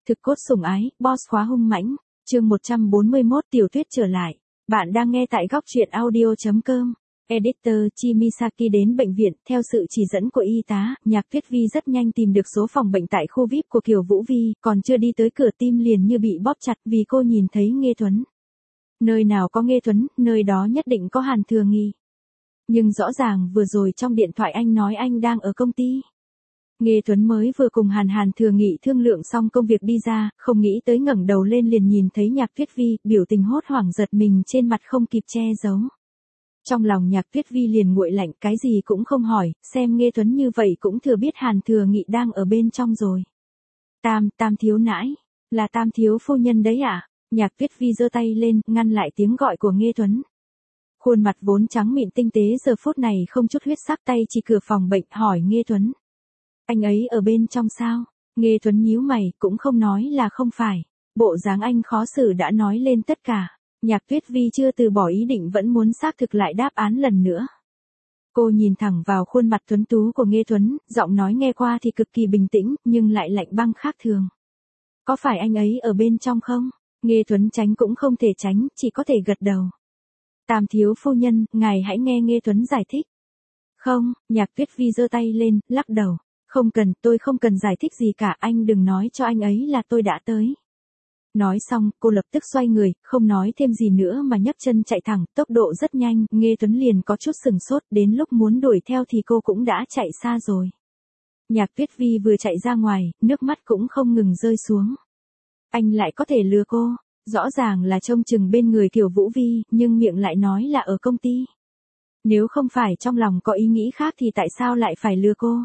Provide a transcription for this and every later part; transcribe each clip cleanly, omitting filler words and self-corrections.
Thực cốt sủng ái, boss khóa hung mãnh, chương 141 Tiểu Tuyết trở lại. Bạn đang nghe tại góc truyện audio.com. Editor Chimisaki đến bệnh viện, theo sự chỉ dẫn của y tá, Nhạc Tuyết Vi rất nhanh tìm được số phòng bệnh tại khu VIP của Kiều Vũ Vi, còn chưa đi tới cửa tim liền như bị bóp chặt vì cô nhìn thấy Nghê Tuấn. Nơi nào có Nghê Tuấn, nơi đó nhất định có Hàn Thừa Nghị. Nhưng rõ ràng vừa rồi trong điện thoại anh nói anh đang ở công ty. Nghê Tuấn mới vừa cùng Hàn Thừa Nghị thương lượng xong công việc đi ra, không nghĩ tới ngẩng đầu lên liền nhìn thấy Nhạc Tuyết Vi, biểu tình hốt hoảng giật mình trên mặt không kịp che giấu. Trong lòng Nhạc Tuyết Vi liền nguội lạnh, cái gì cũng không hỏi, xem Nghê Tuấn như vậy cũng thừa biết Hàn Thừa Nghị đang ở bên trong rồi. Tam thiếu nãi, là Tam thiếu phu nhân đấy à? Nhạc Tuyết Vi giơ tay lên, ngăn lại tiếng gọi của Nghê Tuấn. Khuôn mặt vốn trắng mịn tinh tế giờ phút này không chút huyết sắc, tay chỉ cửa phòng bệnh hỏi Nghê Tuấn. Anh ấy ở bên trong sao? Nghê Tuấn nhíu mày, cũng không nói là không phải. Bộ dáng anh khó xử đã nói lên tất cả. Nhạc Tuyết Vi chưa từ bỏ ý định, vẫn muốn xác thực lại đáp án lần nữa. Cô nhìn thẳng vào khuôn mặt tuấn tú của Nghê Tuấn, giọng nói nghe qua thì cực kỳ bình tĩnh, nhưng lại lạnh băng khác thường. Có phải anh ấy ở bên trong không? Nghê Tuấn tránh cũng không thể tránh, chỉ có thể gật đầu. Tam thiếu phu nhân, ngài hãy nghe Nghê Tuấn giải thích. Không, Nhạc Tuyết Vi giơ tay lên, lắc đầu. Không cần, tôi không cần giải thích gì cả, anh đừng nói cho anh ấy là tôi đã tới. Nói xong, cô lập tức xoay người, không nói thêm gì nữa mà nhấc chân chạy thẳng, tốc độ rất nhanh, Nghê Tuấn liền có chút sừng sốt, đến lúc muốn đuổi theo thì cô cũng đã chạy xa rồi. Nhạc Tuyết Vi vừa chạy ra ngoài, nước mắt cũng không ngừng rơi xuống. Anh lại có thể lừa cô, rõ ràng là trông chừng bên người Kiều Vũ Vi, nhưng miệng lại nói là ở công ty. Nếu không phải trong lòng có ý nghĩ khác thì tại sao lại phải lừa cô?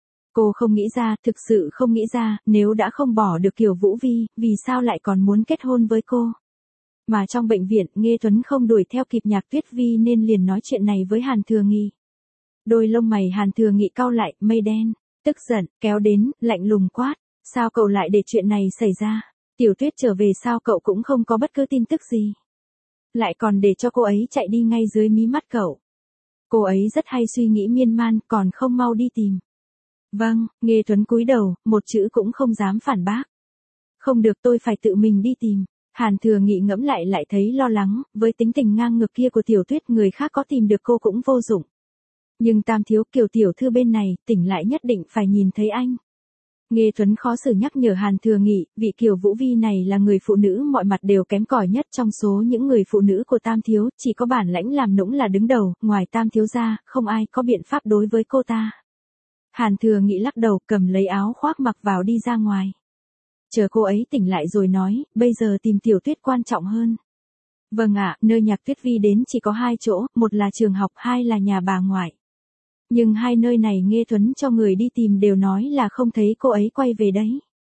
Cô không nghĩ ra, thực sự không nghĩ ra, nếu đã không bỏ được Kiều Vũ Vi, vì sao lại còn muốn kết hôn với cô? Mà trong bệnh viện, Nghê Tuấn không đuổi theo kịp Nhạc Tuyết Vi nên liền nói chuyện này với Hàn Thừa Nghị. Đôi lông mày Hàn Thừa Nghị cau lại, mây đen, tức giận, kéo đến, lạnh lùng quát. Sao cậu lại để chuyện này xảy ra? Tiểu Tuyết trở về sao cậu cũng không có bất cứ tin tức gì? Lại còn để cho cô ấy chạy đi ngay dưới mí mắt cậu. Cô ấy rất hay suy nghĩ miên man, còn không mau đi tìm. Vâng, Nghê Tuấn cúi đầu, một chữ cũng không dám phản bác. Không được, tôi phải tự mình đi tìm. Hàn Thừa Nghị ngẫm lại thấy lo lắng, với tính tình ngang ngược kia của Tiểu Tuyết, người khác có tìm được cô cũng vô dụng. Nhưng Tam thiếu, Kiều tiểu thư bên này, tỉnh lại nhất định phải nhìn thấy anh. Nghê Tuấn khó xử nhắc nhở Hàn Thừa Nghị, vị Kiều Vũ Vi này là người phụ nữ mọi mặt đều kém cỏi nhất trong số những người phụ nữ của Tam thiếu, chỉ có bản lãnh làm nũng là đứng đầu, ngoài Tam thiếu ra, không ai có biện pháp đối với cô ta. Hàn Thừa Nghị lắc đầu, cầm lấy áo khoác mặc vào đi ra ngoài. Chờ cô ấy tỉnh lại rồi nói, bây giờ tìm Tiểu Tuyết quan trọng hơn. Vâng ạ, nơi Nhạc Tuyết Vi đến chỉ có 2 chỗ, một là trường học, 2 là nhà bà ngoại. Nhưng 2 nơi này Nghê Tuấn cho người đi tìm đều nói là không thấy cô ấy quay về đấy.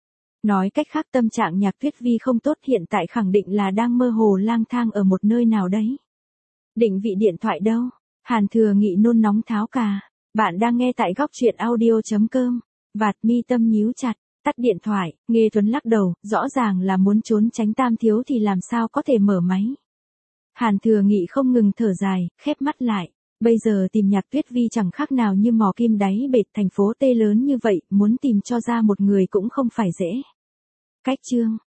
Nói cách khác, tâm trạng Nhạc Tuyết Vi không tốt, hiện tại khẳng định là đang mơ hồ lang thang ở một nơi nào đấy. Định vị điện thoại đâu? Hàn Thừa Nghị nôn nóng tháo cà. Bạn đang nghe tại góc truyện audio.com. Vạt mi tâm nhíu chặt, tắt điện thoại, Nghê Tuấn lắc đầu, rõ ràng là muốn trốn tránh Tam thiếu thì làm sao có thể mở máy. Hàn Thừa Nghị không ngừng thở dài, khép mắt lại. Bây giờ tìm Nhạc Tuyết Vi chẳng khác nào như mò kim đáy bể, thành phố T lớn như vậy, muốn tìm cho ra một người cũng không phải dễ. Cách chương.